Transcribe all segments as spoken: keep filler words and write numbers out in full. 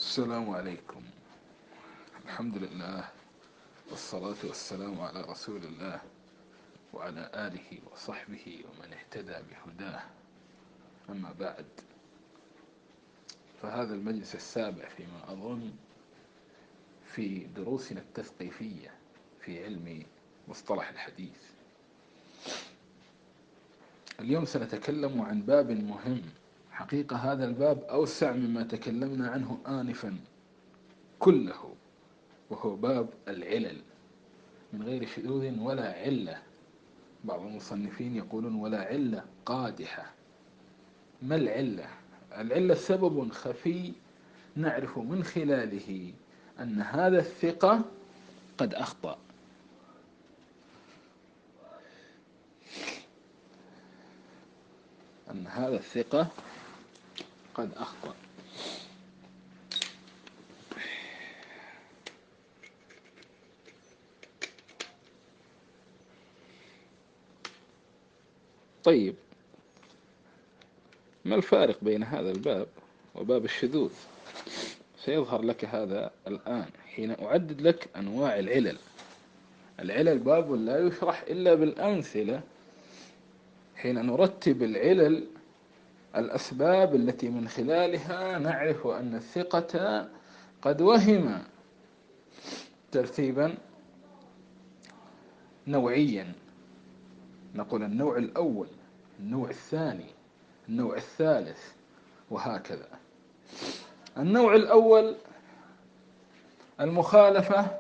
السلام عليكم. الحمد لله، والصلاة والسلام على رسول الله وعلى آله وصحبه ومن اهتدى بهداه. أما بعد، فهذا المجلس السابع فيما أظن في دروسنا التثقيفية في علم مصطلح الحديث. اليوم سنتكلم عن باب مهم، حقيقة هذا الباب أوسع مما تكلمنا عنه آنفا كله، وهو باب العلل من غير شذوذ ولا علة. بعض المصنفين يقولون ولا علة قادحة. ما العلة؟ العلة سبب خفي نعرف من خلاله أن هذا الثقة قد أخطأ. أن هذا الثقة قد أخطأ. طيب، ما الفارق بين هذا الباب وباب الشذوذ؟ سيظهر لك هذا الآن حين أعدد لك أنواع العلل. العلل باب لا يشرح إلا بالأمثلة. حين نرتب العلل، الأسباب التي من خلالها نعرف أن الثقة قد وهم ترتيبا نوعيا. نقول النوع الأول، النوع الثاني، النوع الثالث، وهكذا. النوع الأول المخالفة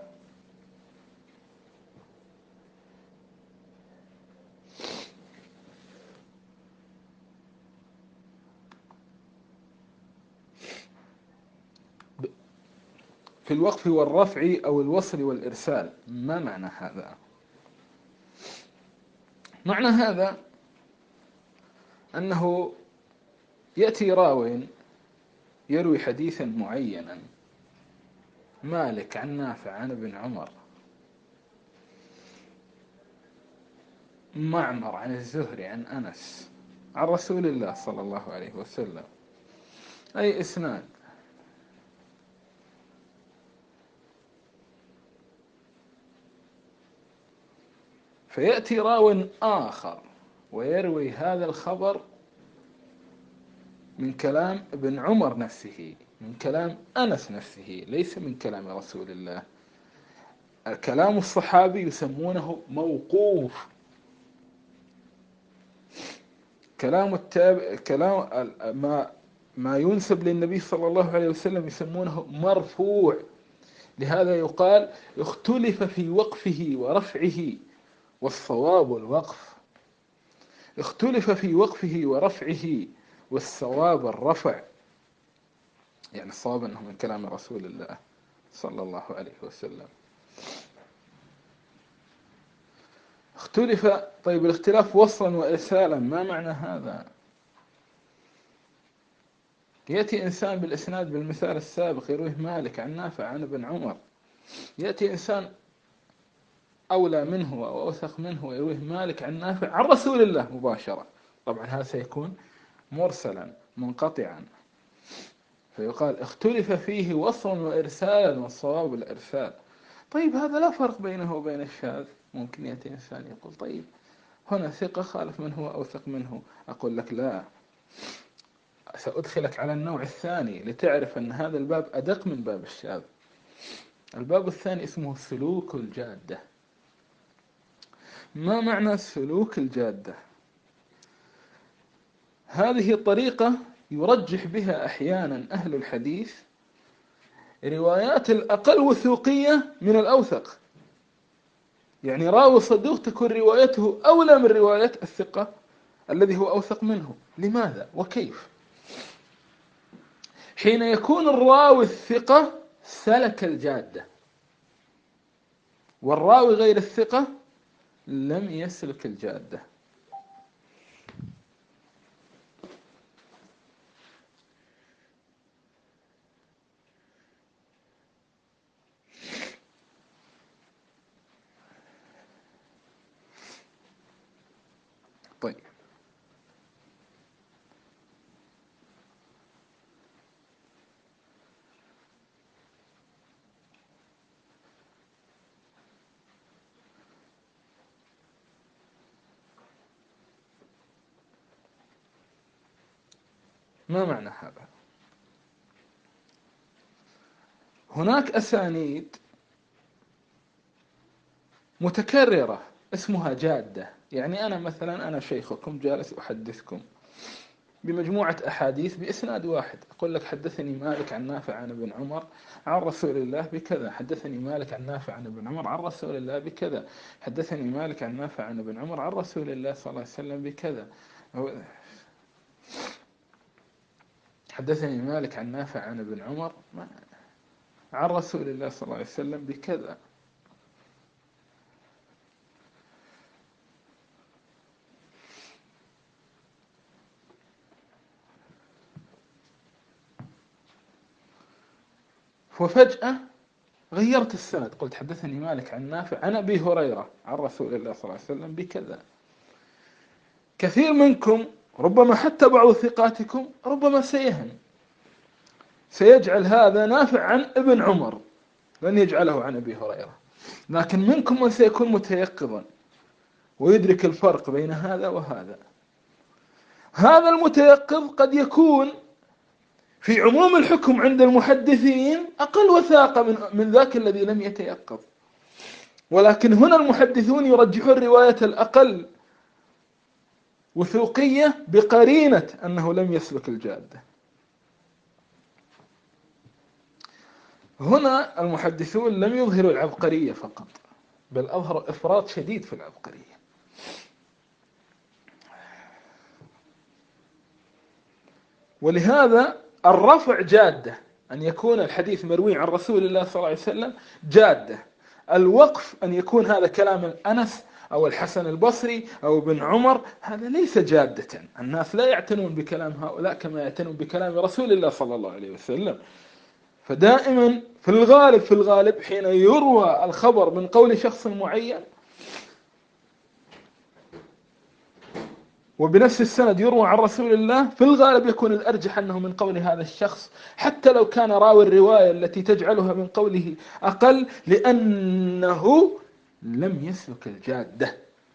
في الوقف والرفع أو الوصل والإرسال. ما معنى هذا؟ معنى هذا أنه يأتي راو يروي حديثا معينا، مالك عن نافع عن ابن عمر، معمر عن الزهري عن أنس عن رسول الله صلى الله عليه وسلم، أي إسناد. فيأتي راو آخر ويروي هذا الخبر من كلام ابن عمر نفسه، من كلام أنس نفسه، ليس من كلام رسول الله. كلام الصحابي يسمونه موقوف، كلام التابع، كلام ما ما ينسب للنبي صلى الله عليه وسلم يسمونه مرفوع. لهذا يقال اختلف في وقفه ورفعه، والصواب الوقف. اختلف في وقفه ورفعه، والصواب الرفع. يعني الصواب أنه من كلام رسول الله صلى الله عليه وسلم. اختلف. طيب، الاختلاف وصلا وإرسالا، ما معنى هذا؟ يأتي إنسان بالإسناد بالمثال السابق يرويه مالك عن نافع عن ابن عمر، يأتي إنسان أولى منه أو أوثق منه ويرويه مالك عن نافع عن رسول الله مباشرة. طبعا هذا سيكون مرسلا منقطعا، فيقال اختلف فيه وصلا وإرسالا، والصواب الإرسال. طيب، هذا لا فرق بينه وبين الشاذ. ممكن يأتي إنسان يقول طيب هنا ثقة خالف من هو أوثق منه. أقول لك لا، سأدخلك على النوع الثاني لتعرف أن هذا الباب أدق من باب الشاذ. الباب الثاني اسمه سلوك الجادة. ما معنى سلوك الجادة؟ هذه الطريقة يرجح بها أحيانا أهل الحديث روايات الأقل وثوقية من الأوثق. يعني راوي صدوق تكون روايته أولى من رواية الثقة الذي هو أوثق منه. لماذا وكيف؟ حين يكون الراوي الثقة سلك الجادة، والراوي غير الثقة لم يسلك الجادة. طيب، ما معنى هذا؟ هناك أسانيد متكررة اسمها جادة. يعني أنا مثلا أنا شيخكم جالس أحدثكم بمجموعة أحاديث بإسناد واحد، أقول لك حدثني مالك عن نافع عن ابن عمر عن رسول الله بكذا، حدثني مالك عن نافع عن ابن عمر عن رسول الله بكذا، حدثني مالك عن نافع عن ابن عمر عن رسول الله صلى الله عليه وسلم بكذا، حدثني مالك عن نافع عن ابن عمر عن رسول الله صلى الله عليه وسلم بكذا. وفجأة غيرت السند، قلت حدثني مالك عن نافع عن أبي هريرة عن رسول الله صلى الله عليه وسلم بكذا. كثير منكم ربما حتى بعض ثقاتكم ربما سيهم، سيجعل هذا نافع عن ابن عمر، لن يجعله عن أبي هريرة. لكن منكم من سيكون متيقظا ويدرك الفرق بين هذا وهذا. هذا المتيقظ قد يكون في عموم الحكم عند المحدثين أقل وثاقة من, من ذاك الذي لم يتيقظ، ولكن هنا المحدثون يرجحون الرواية الأقل وثوقية بقرينة أنه لم يسلك الجادة. هنا المحدثون لم يظهروا العبقرية فقط، بل أظهروا إفراط شديد في العبقرية. ولهذا الرفع جادة، أن يكون الحديث مروي عن رسول الله صلى الله عليه وسلم جادة. الوقف أن يكون هذا كلام أنس أو الحسن البصري أو ابن عمر، هذا ليس جادة. الناس لا يعتنون بكلام هؤلاء كما يعتنون بكلام رسول الله صلى الله عليه وسلم. فدائما في الغالب في الغالب حين يروى الخبر من قول شخص معين وبنفس السند يروى عن رسول الله، في الغالب يكون الأرجح أنه من قول هذا الشخص، حتى لو كان راوي الرواية التي تجعلها من قوله أقل، لأنه لم يسلك الجادة.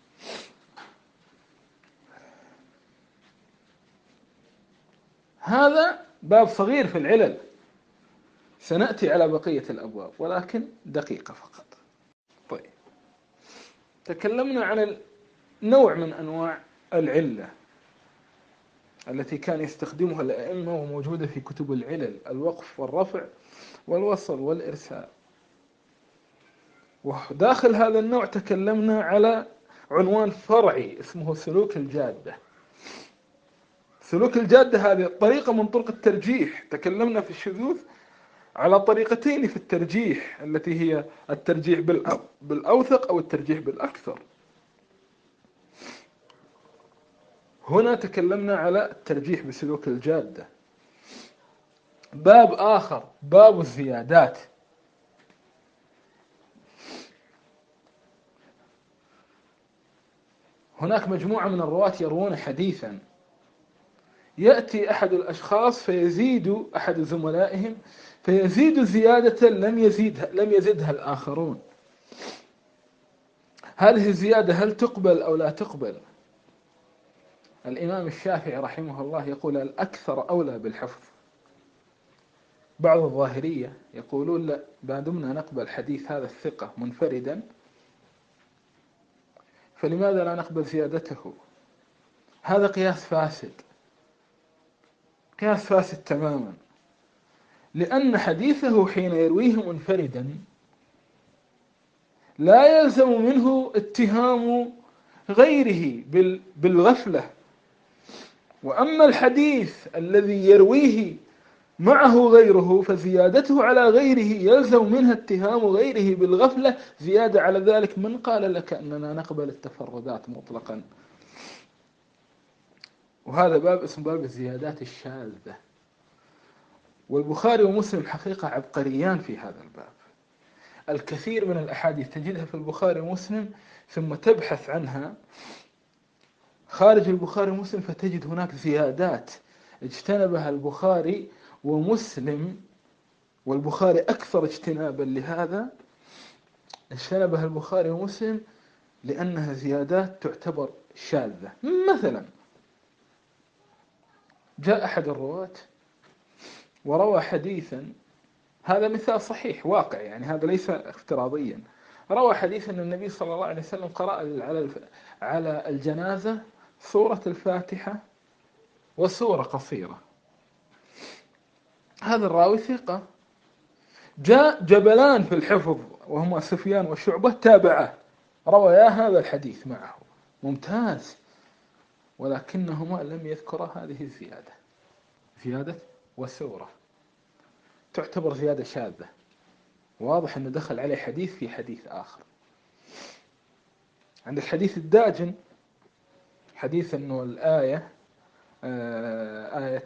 هذا باب صغير في العلل، سنأتي على بقية الأبواب، ولكن دقيقة فقط. طيب، تكلمنا عن نوع من أنواع العلة التي كان يستخدمها الأئمة وموجودة في كتب العلل: الوقف والرفع والوصل والإرسال. وداخل هذا النوع تكلمنا على عنوان فرعي اسمه سلوك الجادة. سلوك الجادة هذه طريقة من طرق الترجيح. تكلمنا في الشذوذ على طريقتين في الترجيح، التي هي الترجيح بالأوثق أو الترجيح بالأكثر. هنا تكلمنا على الترجيح بسلوك الجادة. باب آخر باب الزيادات. هناك مجموعة من الرواة يروون حديثا، يأتي أحد الأشخاص فيزيد أحد زملائهم فيزيد زيادة لم يزيدها لم يزدها الآخرون. هذه الزيادة هل تقبل أو لا تقبل؟ الإمام الشافعي رحمه الله يقول الأكثر أولى بالحفظ. بعض الظاهرية يقولون لا، ما دمنا نقبل حديث هذا الثقة منفردا فلماذا لا نقبل زيادته؟ هذا قياس فاسد، قياس فاسد تماما، لأن حديثه حين يرويه منفردا لا يلزم منه اتهام غيره بالغفلة. وأما الحديث الذي يرويه معه غيره فزيادته على غيره يلزم منها اتهام غيره بالغفلة. زيادة على ذلك، من قال لك أننا نقبل التفردات مطلقا؟ وهذا باب اسمه باب الزيادات الشاذة. والبخاري ومسلم حقيقة عبقريان في هذا الباب. الكثير من الأحاديث تجدها في البخاري ومسلم ثم تبحث عنها خارج البخاري ومسلم فتجد هناك زيادات اجتنبها البخاري ومسلم، والبخاري أكثر اجتنابا لهذا، اجتنبها البخاري ومسلم لأنها زيادات تعتبر شاذة. مثلا جاء أحد الرواة وروى حديثا، هذا مثال صحيح واقع يعني، هذا ليس افتراضيا. روى حديث أن النبي صلى الله عليه وسلم قرأ على على الجنازة سورة الفاتحة وسورة قصيرة. هذا الراوي ثقة. جاء جبلان في الحفظ وهما سفيان وشعبة تابعه، رويا هذا الحديث معه، ممتاز، ولكنهما لم يذكرا هذه الزيادة، زيادة وسورة، تعتبر زيادة شاذة، واضح أنه دخل عليه حديث في حديث آخر. عندك حديث الداجن، حديث أنه الآية آية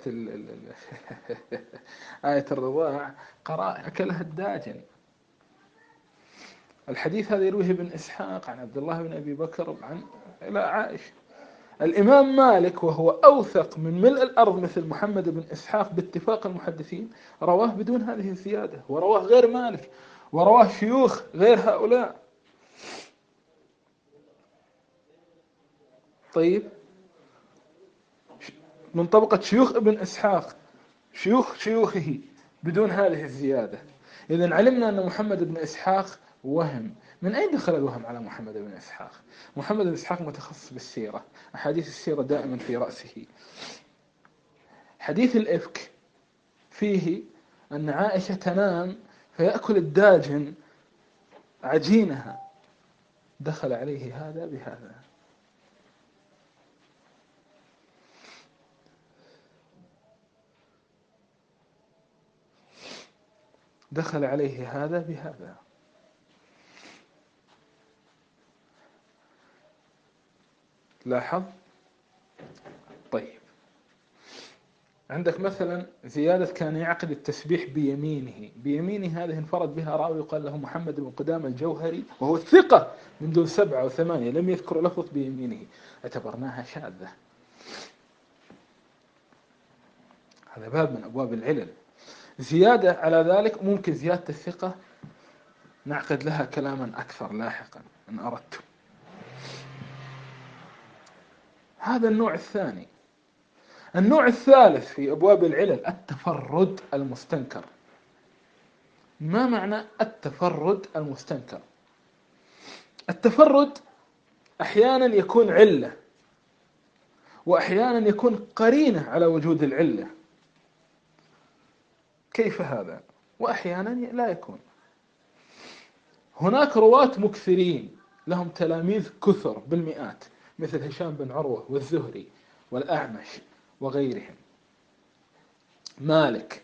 آية الرضاع قرأ أكلها الداجن. الحديث هذا يرويه ابن إسحاق عن عبد الله بن أبي بكر عن إلى عائشة. الإمام مالك وهو أوثق من ملء الأرض مثل محمد بن إسحاق باتفاق المحدثين رواه بدون هذه الزيادة، ورواه غير مالك، ورواه شيوخ غير هؤلاء. طيب، من طبقة شيوخ ابن إسحاق، شيوخ شيوخه بدون هذه الزيادة. إذن علمنا أن محمد بن إسحاق وهم. من أين دخل الوهم على محمد بن إسحاق؟ محمد بن إسحاق متخصص بالسيرة، أحاديث السيرة دائما في رأسه. حديث الإفك فيه أن عائشة تنام فيأكل الداجن عجينها، دخل عليه هذا بهذا. دخل عليه هذا بهذا. لاحظ؟ طيب، عندك مثلا زيادة كان يعقد التسبيح بيمينه. بيمينه هذه انفرد بها راوي يقال له محمد بن قدامة الجوهري، وهو الثقة من دون سبعة وثمانية، لم يذكر لفظ بيمينه، اعتبرناها شاذة. هذا باب من أبواب العلل. زيادة على ذلك ممكن زيادة الثقة نعقد لها كلاما أكثر لاحقا إن أردت. هذا النوع الثاني. النوع الثالث في أبواب العلل التفرد المستنكر. ما معنى التفرد المستنكر؟ التفرد أحيانا يكون علة، وأحيانا يكون قرينة على وجود العلة. كيف هذا؟ وأحيانا لا يكون. هناك رواة مكثرين لهم تلاميذ كثر بالمئات، مثل هشام بن عروة والزهري والأعمش وغيرهم، مالك.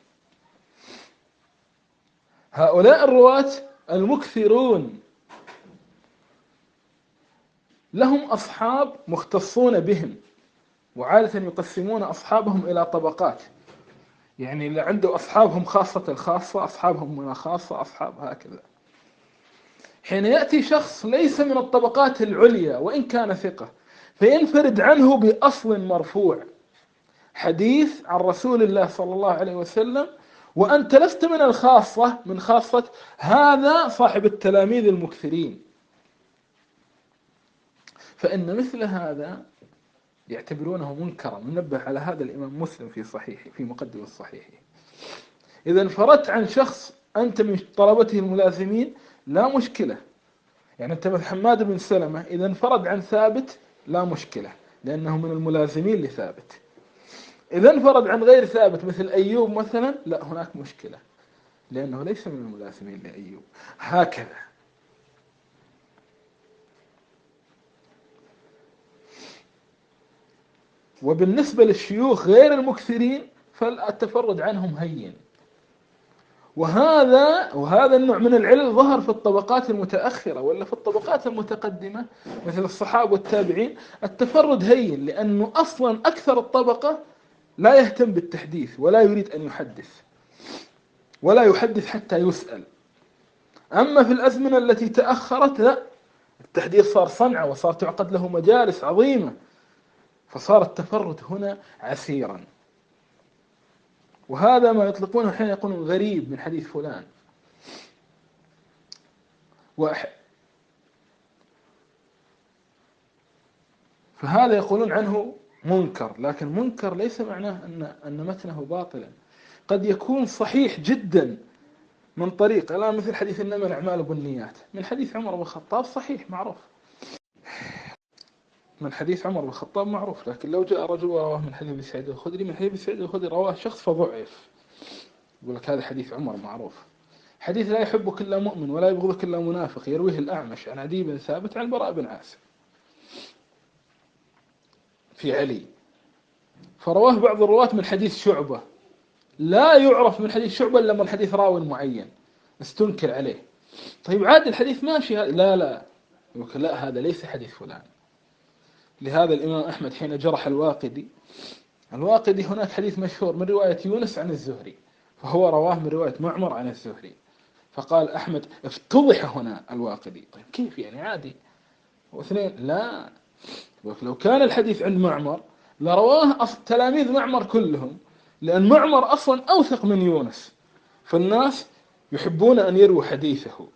هؤلاء الرواة المكثرون لهم أصحاب مختصون بهم، وعادة يقسمون أصحابهم إلى طبقات، يعني اللي عنده أصحابهم خاصة الخاصة، أصحابهم من خاصة، أصحاب هكذا. حين يأتي شخص ليس من الطبقات العليا وإن كان ثقة، فينفرد عنه بأصل مرفوع، حديث عن رسول الله صلى الله عليه وسلم، وأنت لست من الخاصة، من خاصة هذا صاحب التلاميذ المكثرين، فإن مثل هذا يعتبرونه منكرا. منبه على هذا الإمام مسلم في صحيحه، في مقدمة الصحيح. إذا انفردت عن شخص أنت من طلبته الملازمين لا مشكلة، يعني أنت مثل حماد بن سلمة إذا انفرد عن ثابت لا مشكلة لأنه من الملازمين لثابت. إذا انفرد عن غير ثابت مثل أيوب مثلا لا، هناك مشكلة لأنه ليس من الملازمين لأيوب. هكذا. وبالنسبة للشيوخ غير المكثرين فالتفرد عنهم هين. وهذا وهذا النوع من العلل ظهر في الطبقات المتأخرة، ولا في الطبقات المتقدمة مثل الصحابة والتابعين التفرد هين، لأنه أصلا أكثر الطبقة لا يهتم بالتحديث ولا يريد أن يحدث، ولا يحدث حتى يسأل. أما في الأزمنة التي تأخرت لا، التحديث صار صنعة وصار تعقد له مجالس عظيمة، فصار التفرد هنا عسيرا. وهذا ما يطلقونه حين يقولون غريب من حديث فلان. وأح... فهذا يقولون عنه منكر، لكن منكر ليس معناه أن أن متنه باطلا، قد يكون صحيح جدا من طريق، الآن مثل حديث إنما الأعمال بالنيات، من حديث عمر بن الخطاب صحيح معروف، من حديث عمر بن الخطاب معروف، لكن لو جاء رجل رواه من حديث أبي سعيد الخدري، من حديث أبي سعيد الخدري رواه شخص فضعف، يقول لك هذا حديث عمر معروف. حديث لا يحبك إلا مؤمن ولا يبغضك إلا منافق، يرويه الأعمش عن عدي بن ثابت عن البراء بن عازب في علي، فرواه بعض الرواة من حديث شعبة، لا يعرف من حديث شعبة إلا من حديث راو معين استنكر عليه. طيب عاد الحديث ماشي، لا لا يقول لا هذا ليس حديث فلان. لهذا الإمام أحمد حين جرح الواقدي، الواقدي هناك حديث مشهور من رواية يونس عن الزهري، فهو رواه من رواية معمر عن الزهري، فقال أحمد افتضح هنا الواقدي. طيب كيف يعني عادي واثنين؟ لا، لو كان الحديث عند معمر لرواه تلاميذ معمر كلهم، لأن معمر أصلا أوثق من يونس، فالناس يحبون أن يروا حديثه،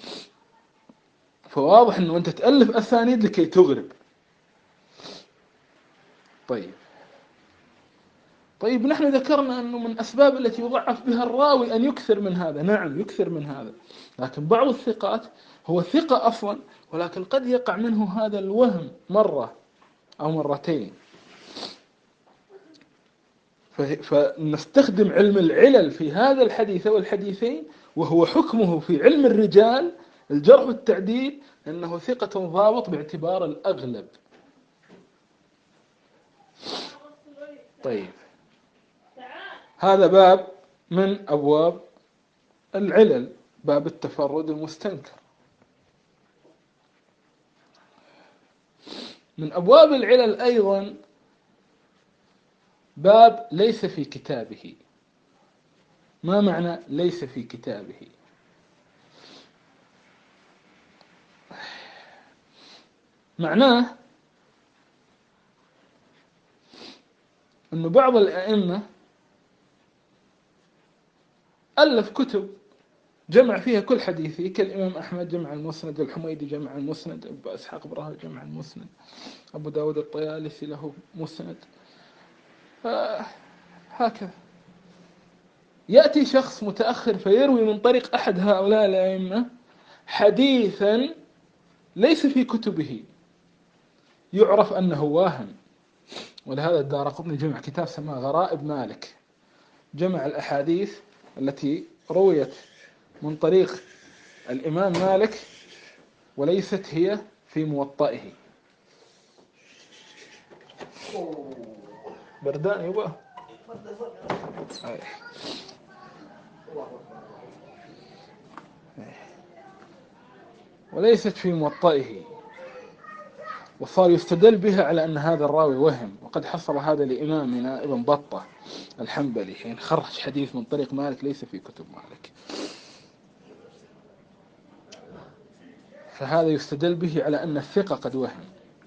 فواضح أنه أنت تألف أسانيد لكي تغرب. طيب طيب نحن ذكرنا أنه من أسباب التي يضعف بها الراوي أن يكثر من هذا، نعم يكثر من هذا، لكن بعض الثقات هو ثقة أصلا ولكن قد يقع منه هذا الوهم مرة أو مرتين، فنستخدم علم العلل في هذا الحديث أو الحديثين، وهو حكمه في علم الرجال الجرح والتعديل أنه ثقة ضابط باعتبار الأغلب. طيب هذا باب من أبواب العلل، باب التفرد المستنكر. من أبواب العلل أيضا باب ليس في كتابه. ما معنى ليس في كتابه؟ معناه أن بعض الأئمة ألف كتب جمع فيها كل حديثي، كالإمام أحمد جمع المسند، الحميدي جمع المسند، أبو إسحاق براهي جمع المسند، أبو داود الطيالسي له مسند، هكذا. يأتي شخص متأخر فيروي من طريق أحد هؤلاء الأئمة حديثا ليس في كتبه، يعرف أنه واهم. ولهذا الدارقطني جمع كتاب سماه غرائب مالك، جمع الأحاديث التي رويت من طريق الإمام مالك وليست هي في موطئه. بردان يبقى وليست في موطئه، وصار يستدل بها على أن هذا الراوي وهم. وقد حصل هذا لإمامنا ابن بطة الحنبلي حين خرج حديث من طريق مالك ليس في كتب مالك، فهذا يستدل به على أن الثقة قد وهم.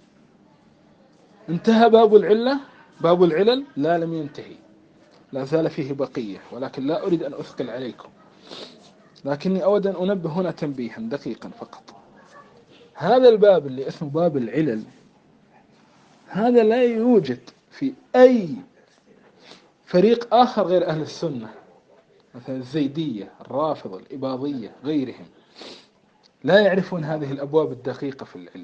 انتهى باب العلة، باب العلل لا لم ينتهي، لا زال فيه بقية، ولكن لا أريد أن أثقل عليكم، لكني أود أن أنبه هنا تنبيها دقيقا فقط. هذا الباب اللي اسمه باب العلل، هذا لا يوجد في أي فريق آخر غير أهل السنة، مثلا الزيدية، الرافضة، الإباضية، غيرهم لا يعرفون هذه الأبواب الدقيقة في العلم.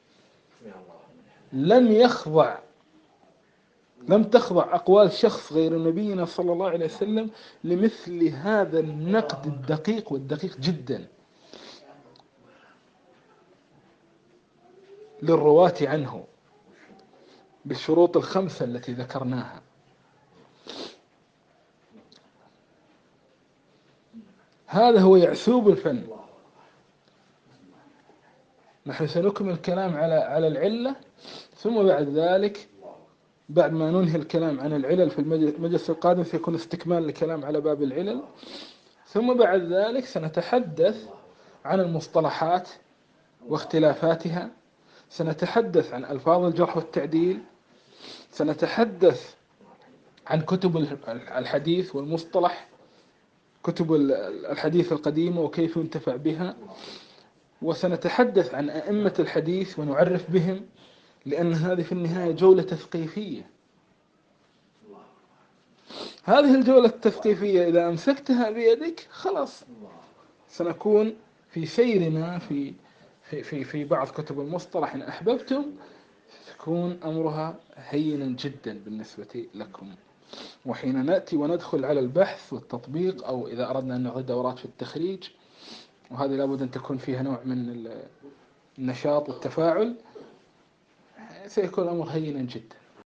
لم يخضع لم تخضع أقوال شخص غير نبينا صلى الله عليه وسلم لمثل هذا النقد الدقيق والدقيق جدا للرواة عنه بالشروط الخمسة التي ذكرناها. هذا هو يعسوب الفن. نحن سنكمل الكلام على على العلة، ثم بعد ذلك بعد ما ننهي الكلام عن العلل في المجلس القادم سيكون استكمال الكلام على باب العلل، ثم بعد ذلك سنتحدث عن المصطلحات واختلافاتها، سنتحدث عن ألفاظ الجرح والتعديل، سنتحدث عن كتب الحديث والمصطلح، كتب الحديث القديمة وكيف ينتفع بها، وسنتحدث عن أئمة الحديث ونعرف بهم، لأن هذه في النهاية جولة تثقيفية. هذه الجولة التثقيفية إذا أمسكتها بيدك خلاص سنكون في سيرنا في في في في بعض كتب المصطلح إن أحببتم، تكون أمرها هينا جدا بالنسبة لكم. وحين نأتي وندخل على البحث والتطبيق، أو إذا أردنا أن نعد دورات في التخريج، وهذه لابد أن تكون فيها نوع من النشاط والتفاعل، سيكون الأمر هينا جدا.